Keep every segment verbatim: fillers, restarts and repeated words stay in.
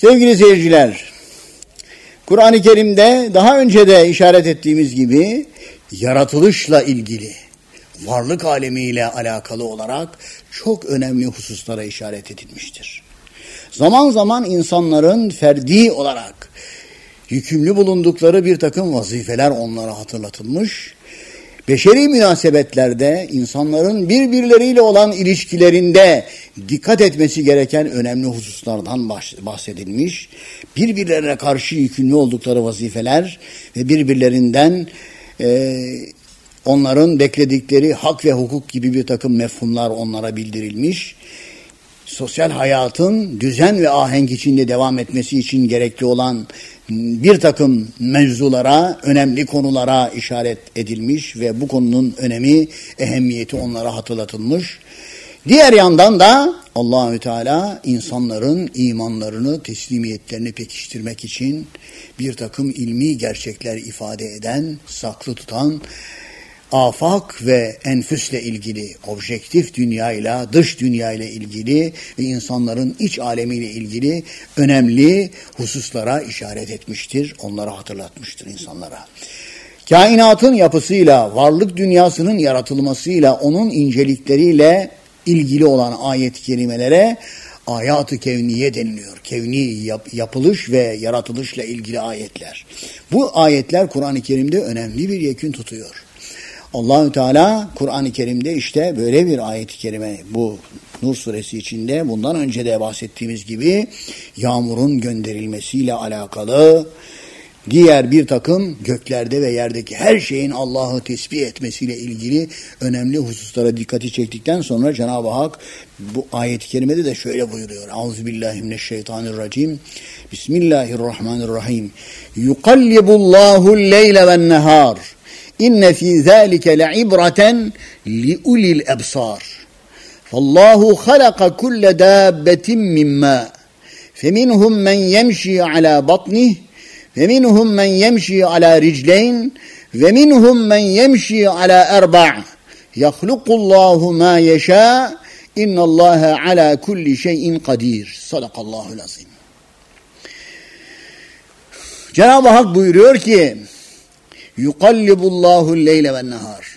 Sevgili seyirciler, Kur'an-ı Kerim'de daha önce de işaret ettiğimiz gibi yaratılışla ilgili, varlık alemiyle alakalı olarak çok önemli hususlara işaret edilmiştir. Zaman zaman insanların ferdi olarak yükümlü bulundukları bir takım vazifeler onlara hatırlatılmış. Beşeri münasebetlerde insanların birbirleriyle olan ilişkilerinde dikkat etmesi gereken önemli hususlardan bahsedilmiş. Birbirlerine karşı yükümlü oldukları vazifeler ve birbirlerinden e, onların bekledikleri hak ve hukuk gibi bir takım mefhumlar onlara bildirilmiş. Sosyal hayatın düzen ve ahenk içinde devam etmesi için gerekli olan bir takım mevzulara, önemli konulara işaret edilmiş ve bu konunun önemi, ehemmiyeti onlara hatırlatılmış. Diğer yandan da Allahü Teala insanların imanlarını, teslimiyetlerini pekiştirmek için bir takım ilmi gerçekler ifade eden, saklı tutan, afak ve enfüsle ilgili, objektif dünyayla, dış dünyayla ilgili ve insanların iç alemiyle ilgili önemli hususlara işaret etmiştir. Onları hatırlatmıştır insanlara. Kainatın yapısıyla, varlık dünyasının yaratılmasıyla, onun incelikleriyle ilgili olan ayet-i kerimelere ayat-ı kevniye deniliyor. Kevni yap- yapılış ve yaratılışla ilgili ayetler. Bu ayetler Kur'an-ı Kerim'de önemli bir yekün tutuyor. Allahü Teala Kur'an-ı Kerim'de işte böyle bir ayet-i kerime, bu Nur suresi içinde bundan önce de bahsettiğimiz gibi yağmurun gönderilmesiyle alakalı, diğer bir takım göklerde ve yerdeki her şeyin Allah'ı tesbih etmesiyle ilgili önemli hususlara dikkati çektikten sonra Cenab-ı Hak bu ayet-i kerimede de şöyle buyuruyor. Euzubillahimineşşeytanirracim. Bismillahirrahmanirrahim. Yukallibullahu lleyle ven nehar. İnne fî zâlike le'ibreten li'ulil ebsâr. Fallâhu halaka kulle dâbbetin mimmâ. Feminhum men yemşi alâ batnih. Ve minhum men yemşi alâ ricleyn. Ve minhum men yemşi alâ erba'. Yahlukullahu mâ yeşâ. İnnallâhe alâ kulli şeyin kadir. Sadakallâhul azim. Cenab-ı Hak buyuruyor ki, Yukallibullahu leyle ve nehar.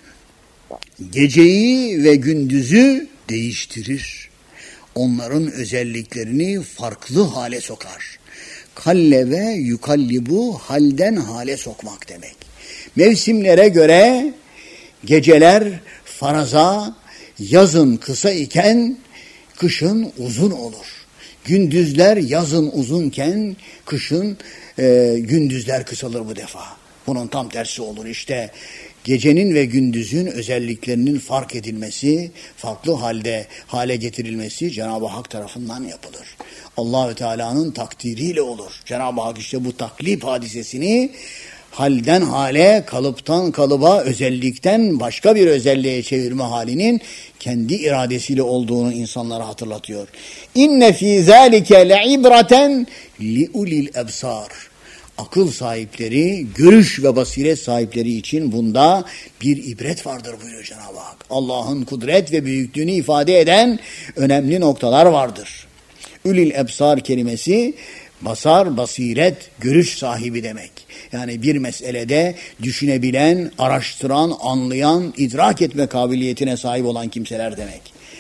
Geceyi ve gündüzü değiştirir. Onların özelliklerini farklı hale sokar. Kalle ve yukallibu halden hale sokmak demek. Mevsimlere göre geceler faraza, yazın kısa iken kışın uzun olur. Gündüzler yazın uzunken kışın e, gündüzler kısalır bu defa. Bunun tam tersi olur işte. Gecenin ve gündüzün özelliklerinin fark edilmesi, farklı halde hale getirilmesi Cenab-ı Hak tarafından yapılır. Allahü Teala'nın takdiriyle olur. Cenab-ı Hak işte bu taklip hadisesini halden hale, kalıptan kalıba, özellikten başka bir özelliğe çevirme halinin kendi iradesiyle olduğunu insanlara hatırlatıyor. İnne fî zâlike le'ibreten li'ulil ebsâr. Akıl sahipleri, görüş ve basiret sahipleri için bunda bir ibret vardır buyuruyor Cenab-ı Hak. Allah'ın kudret ve büyüklüğünü ifade eden önemli noktalar vardır. Ülil ebsar kelimesi basar, basiret, görüş sahibi demek. Yani bir meselede düşünebilen, araştıran, anlayan, idrak etme kabiliyetine sahip olan kimseler demek.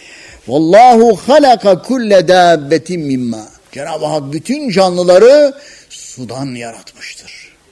Vallahu halaka kulle dabbetin mimma. Cenab-ı Hak bütün canlıları sudan yaratmıştır.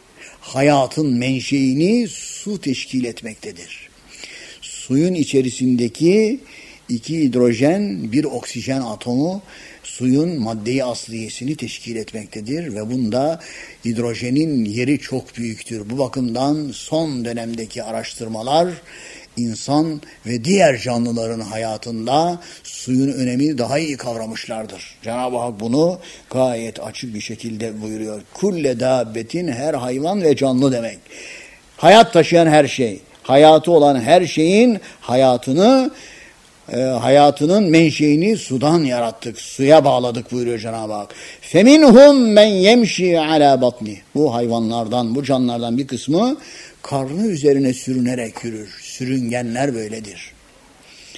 Hayatın menşeini su teşkil etmektedir. Suyun içerisindeki iki hidrojen, bir oksijen atomu suyun madde-i asliyesini teşkil etmektedir ve bunda hidrojenin yeri çok büyüktür. Bu bakımdan son dönemdeki araştırmalar insan ve diğer canlıların hayatında suyun önemini daha iyi kavramışlardır. Cenab-ı Hak bunu gayet açık bir şekilde buyuruyor. Kulle dabbetin, her hayvan ve canlı demek. Hayat taşıyan her şey, hayatı olan her şeyin hayatını, e, hayatının menşeini sudan yarattık, suya bağladık buyuruyor Cenab-ı Hak. Feminhum men yemşi ala batni. Bu hayvanlardan, bu canlılardan bir kısmı karnı üzerine sürünerek yürür. Sürüngenler böyledir.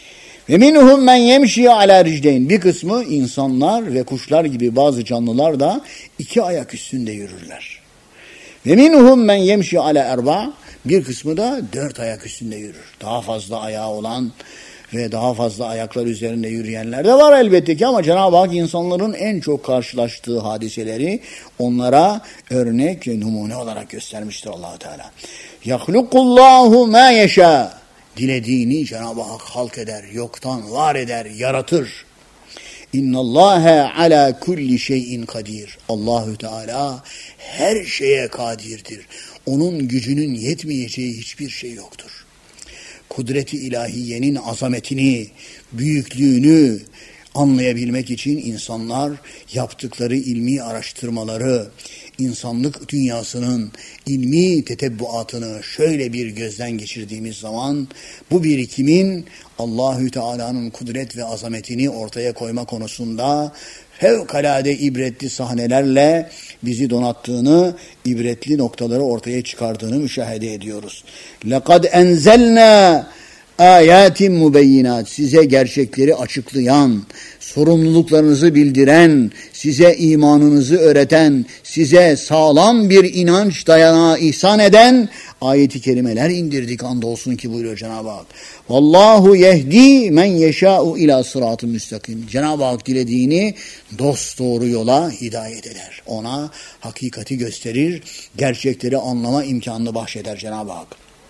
Ve minhum men yemşi ala ricleyn. Bir kısmı insanlar ve kuşlar gibi bazı canlılar da iki ayak üstünde yürürler. Ve minhum men yemşi ala erba. Bir kısmı da dört ayak üstünde yürür. Daha fazla ayağı olan ve daha fazla ayaklar üzerinde yürüyenler de var elbette ki, ama Cenab-ı Hak insanların en çok karşılaştığı hadiseleri onlara örnek ve numune olarak göstermiştir Allah-u Teala. Yahlukullahu ma yeşâ. Dilediğini Cenab-ı Hak halk eder, yoktan var eder, yaratır. İnnallâhe alâ kulli şeyin kadir. Allahü Teala her şeye kadirdir. Onun gücünün yetmeyeceği hiçbir şey yoktur. Kudret-i ilahiyenin azametini, büyüklüğünü anlayabilmek için insanlar yaptıkları ilmi araştırmaları, insanlık dünyasının ilmi tetebbuatını şöyle bir gözden geçirdiğimiz zaman bu birikimin Allahü Teala'nın kudret ve azametini ortaya koyma konusunda fevkalade ibretli sahnelerle bizi donattığını, ibretli noktaları ortaya çıkardığını müşahede ediyoruz. لَقَدْ اَنْزَلْنَا ayatin mubeyyinat, size gerçekleri açıklayan, sorumluluklarınızı bildiren, size imanınızı öğreten, size sağlam bir inanç dayanağı ihsan eden ayeti kerimeler indirdik andolsun ki buyuruyor Cenab-ı Hak. Vallahu yehdi men yeşâ'u ila sıratı müstakim. Cenab-ı Hak dilediğini dosdoğru yola hidayet eder. Ona hakikati gösterir, gerçekleri anlama imkanını bahşeder Cenab-ı Hak.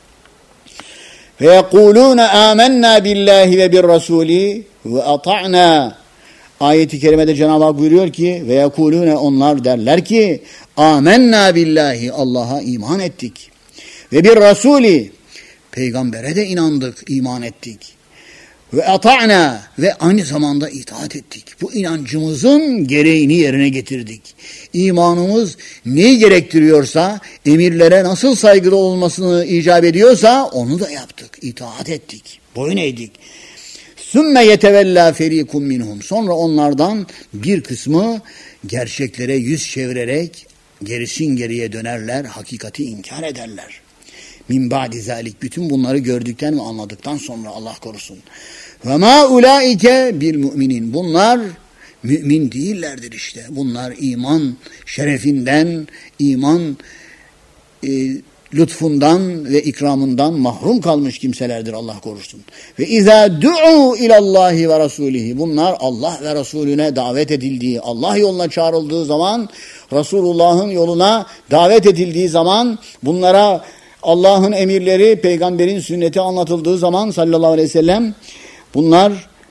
Ve yekulûne âmennâ billâhi ve bir rasûlî ve ata'nâ. Ayet-i kerimede Cenab-ı Hak buyuruyor ki ve yekulûne, onlar derler ki âmennâ billahi, Allah'a iman ettik. Ve bir rasûlî, peygambere de inandık, iman ettik. Ve ata'nâ, ve aynı zamanda itaat ettik. Bu inancımızın gereğini yerine getirdik. İmanımız neyi gerektiriyorsa, emirlere nasıl saygılı olmasını icap ediyorsa onu da yaptık, itaat ettik, boyun eğdik. Sümme yetevellâ ferîkum minhum. Sonra onlardan bir kısmı gerçeklere yüz çevirerek gerisin geriye dönerler, hakikati inkar ederler. Min ba'di zâlik, bütün bunları gördükten ve anladıktan sonra Allah korusun. Ve mâ ulaike bil müminin. Bunlar mümin değillerdir işte. Bunlar iman şerefinden, iman e, lütfundan ve ikramından mahrum kalmış kimselerdir, Allah korusun. Ve izâ du'u ilallahi ve rasûlihi. Bunlar Allah ve Resulüne davet edildiği, Allah yoluna çağrıldığı zaman, Resulullah'ın yoluna davet edildiği zaman, bunlara Allah'ın emirleri, peygamberin sünneti anlatıldığı zaman sallallahu aleyhi ve sellem, bunlar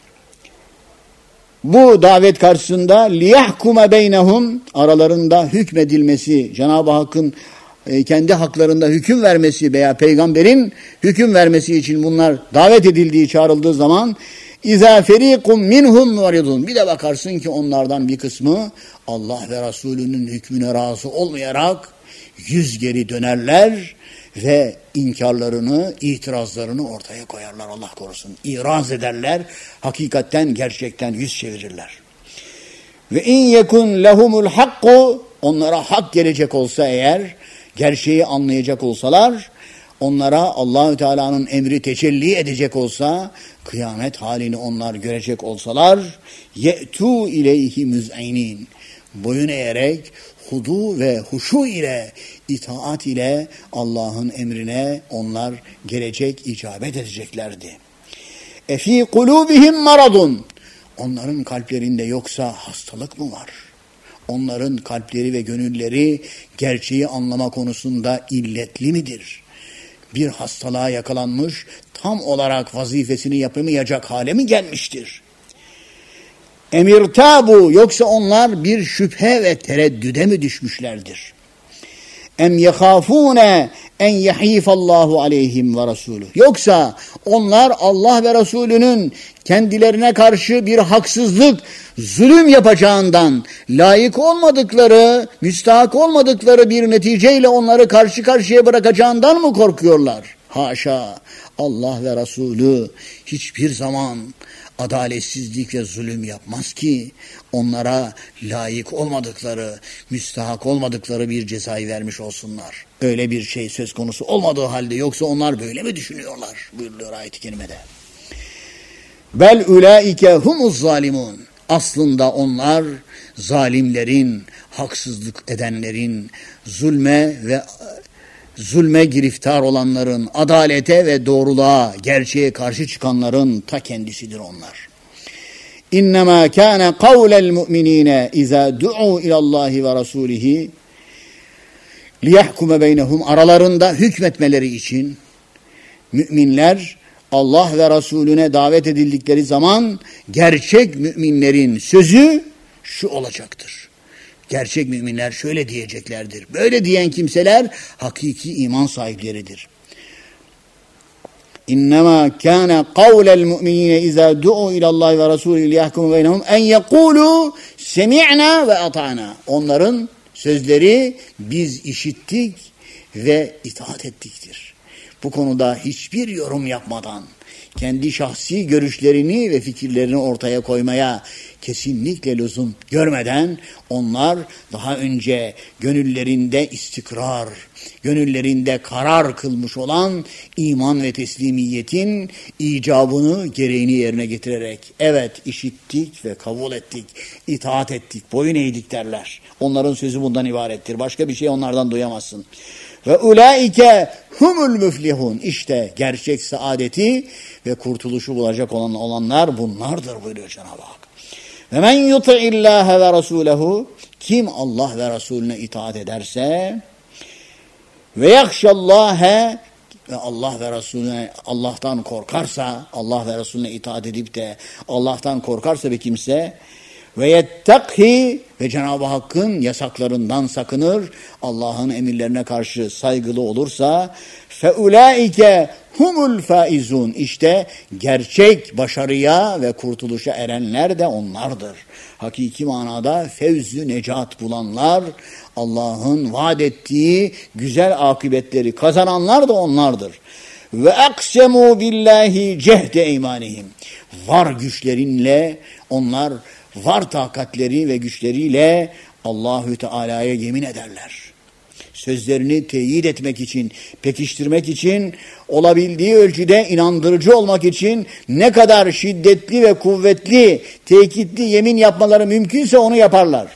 bu davet karşısında liyahkume beynehum, aralarında hükmedilmesi, Cenab-ı Hakk'ın e, kendi haklarında hüküm vermesi veya peygamberin hüküm vermesi için bunlar davet edildiği, çağrıldığı zaman İzâ ferîkum minhum muridun. Bir de bakarsın ki onlardan bir kısmı Allah ve Resulünün hükmüne razı olmayarak yüz geri dönerler ve inkarlarını, itirazlarını ortaya koyarlar, Allah korusun. İraz ederler, hakikatten, gerçekten yüz çevirirler. Ve in yekun lehumul hakku, onlara hak gelecek olsa eğer, gerçeği anlayacak olsalar, onlara Allahü Teala'nın emri tecelli edecek olsa, kıyamet halini onlar görecek olsalar, ye'tu ileyhi müz'inin, boyun eğerek, hudu ve huşu ile, itaat ile Allah'ın emrine onlar gelecek, icabet edeceklerdi. Efî kulûbihim maradun. Onların kalplerinde yoksa hastalık mı var? Onların kalpleri ve gönülleri gerçeği anlama konusunda illetli midir? Bir hastalığa yakalanmış, tam olarak vazifesini yapamayacak hale mi gelmiştir? Emirtabu, yoksa onlar bir şüphe ve tereddüde mi düşmüşlerdir? Em yehafune en yahifallahu aleyhim ve rasulü. Yoksa onlar Allah ve Resulünün kendilerine karşı bir haksızlık, zulüm yapacağından, layık olmadıkları, müstahak olmadıkları bir neticeyle onları karşı karşıya bırakacağından mı korkuyorlar? Haşa, Allah ve Resulü hiçbir zaman adaletsizlik ve zulüm yapmaz ki onlara layık olmadıkları, müstahak olmadıkları bir cezayı vermiş olsunlar. Öyle bir şey söz konusu olmadığı halde, yoksa onlar böyle mi düşünüyorlar? Buyuruluyor ayet-i kerimede. Bel ulaike humuz zalimun. Aslında onlar zalimlerin, haksızlık edenlerin, zulme ve zulme giriftar olanların, adalete ve doğruluğa, gerçeğe karşı çıkanların ta kendisidir onlar. İnnemâ kâne kavlel mu'minîne izâ du'û ilallâhi ve rasûlihi liyahkume beynehum, aralarında hükmetmeleri için müminler Allah ve Resulüne davet edildikleri zaman gerçek müminlerin sözü şu olacaktır. Gerçek müminler şöyle diyeceklerdir. Böyle diyen kimseler hakiki iman sahipleridir. İnnemâ kâne kavlel mu'minîne izâ du'û ilallâhi ve rasûlî liyahkume beynehum en yekûlû semi'nâ ve ata'nâ. Onların sözleri biz işittik ve itaat ettiktir. Bu konuda hiçbir yorum yapmadan, kendi şahsi görüşlerini ve fikirlerini ortaya koymaya kesinlikle lüzum görmeden onlar daha önce gönüllerinde istikrar, gönüllerinde karar kılmış olan iman ve teslimiyetin icabını, gereğini yerine getirerek evet işittik ve kabul ettik, itaat ettik, boyun eğdik derler. Onların sözü bundan ibarettir. Başka bir şey onlardan duyamazsın. Ve ulaike humul müflihun. İşte gerçek saadeti ve kurtuluşu bulacak olan olanlar bunlardır buyuruyor Cenab-ı Hak. Ve men yuti'illâhe ve rasûlehu, kim Allah ve Resulüne itaat ederse ve yakşallâhe, ve Allah ve Resulüne Allah'tan korkarsa, Allah ve Resulüne itaat edip de Allah'tan korkarsa bir kimse ve yettekhi, ve Cenab-ı Hakk'ın yasaklarından sakınır, Allah'ın emirlerine karşı saygılı olursa feulaike humul faizun. İşte gerçek başarıya ve kurtuluşa erenler de onlardır. Hakiki manada fevzü necat bulanlar, Allah'ın vaat ettiği güzel akıbetleri kazananlar da onlardır. Ve aksemu billahi cehde eymanihim. Var güçlerinle onlar, var takatleri ve güçleriyle Allahü Teala'ya yemin ederler. Sözlerini teyit etmek için, pekiştirmek için, olabildiği ölçüde inandırıcı olmak için ne kadar şiddetli ve kuvvetli, tekitli yemin yapmaları mümkünse onu yaparlar.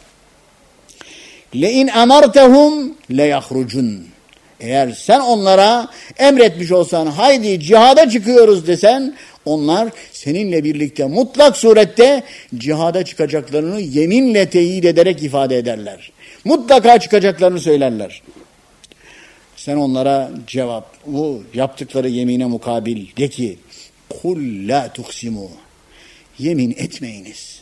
لَاِنْ اَمَرْتَهُمْ لَيَخْرُجُونَ. Eğer sen onlara emretmiş olsan, haydi cihada çıkıyoruz desen, onlar seninle birlikte mutlak surette cihada çıkacaklarını yeminle teyit ederek ifade ederler. Mutlaka çıkacaklarını söylerler. Sen onlara cevap, bu yaptıkları yemine mukabil de ki, قُلْ لَا تُقْسِمُوا. Yemin etmeyiniz.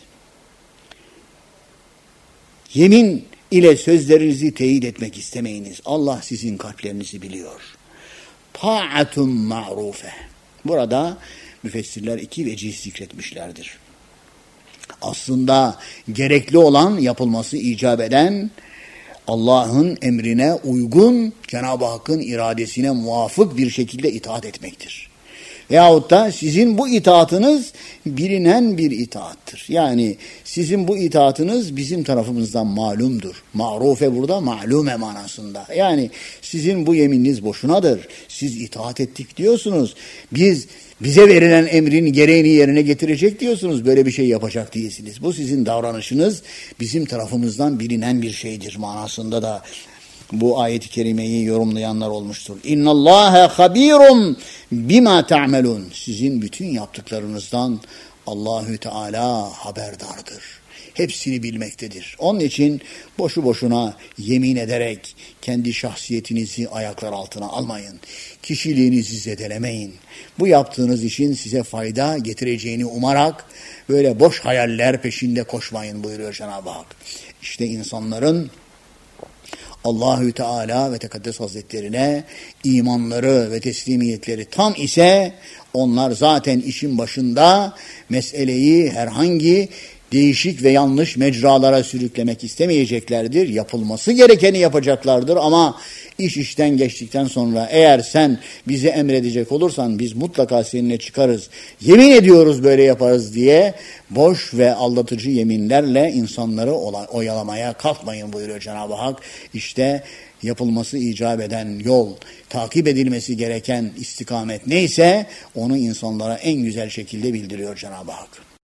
Yemin ile sözlerinizi teyit etmek istemeyiniz. Allah sizin kalplerinizi biliyor. Ta'atun ma'rufe. Burada müfessirler iki vecih zikretmişlerdir. Aslında gerekli olan, yapılması icap eden, Allah'ın emrine uygun, Cenab-ı Hakk'ın iradesine muvafık bir şekilde itaat etmektir. Veyahut da sizin bu itaatınız bilinen bir itaattır. Yani sizin bu itaatınız bizim tarafımızdan malumdur. Ma'rufe burada ma'lume manasında. Yani sizin bu yemininiz boşunadır. Siz itaat ettik diyorsunuz. Biz bize verilen emrin gereğini yerine getirecek diyorsunuz. Böyle bir şey yapacak değilsiniz. Bu sizin davranışınız bizim tarafımızdan bilinen bir şeydir manasında da bu ayet-i kerimeyi yorumlayanlar olmuştur. İnnallâhe habîrum bimâ ta'melûn. Sizin bütün yaptıklarınızdan Allahü Teala haberdardır. Hepsini bilmektedir. Onun için boşu boşuna yemin ederek kendi şahsiyetinizi ayaklar altına almayın. Kişiliğinizi zedelemeyin. Bu yaptığınız işin size fayda getireceğini umarak böyle boş hayaller peşinde koşmayın buyuruyor Cenab-ı Hak. İşte insanların Allahü Teala ve Tekaddes Hazretlerine imanları ve teslimiyetleri tam ise onlar zaten işin başında meseleyi herhangi değişik ve yanlış mecralara sürüklemek istemeyeceklerdir. Yapılması gerekeni yapacaklardır ama İş işten geçtikten sonra eğer sen bizi emredecek olursan biz mutlaka seninle çıkarız. Yemin ediyoruz böyle yaparız diye boş ve aldatıcı yeminlerle insanları oyalamaya kalkmayın buyuruyor Cenab-ı Hak. İşte yapılması icap eden yol, takip edilmesi gereken istikamet neyse onu insanlara en güzel şekilde bildiriyor Cenab-ı Hak.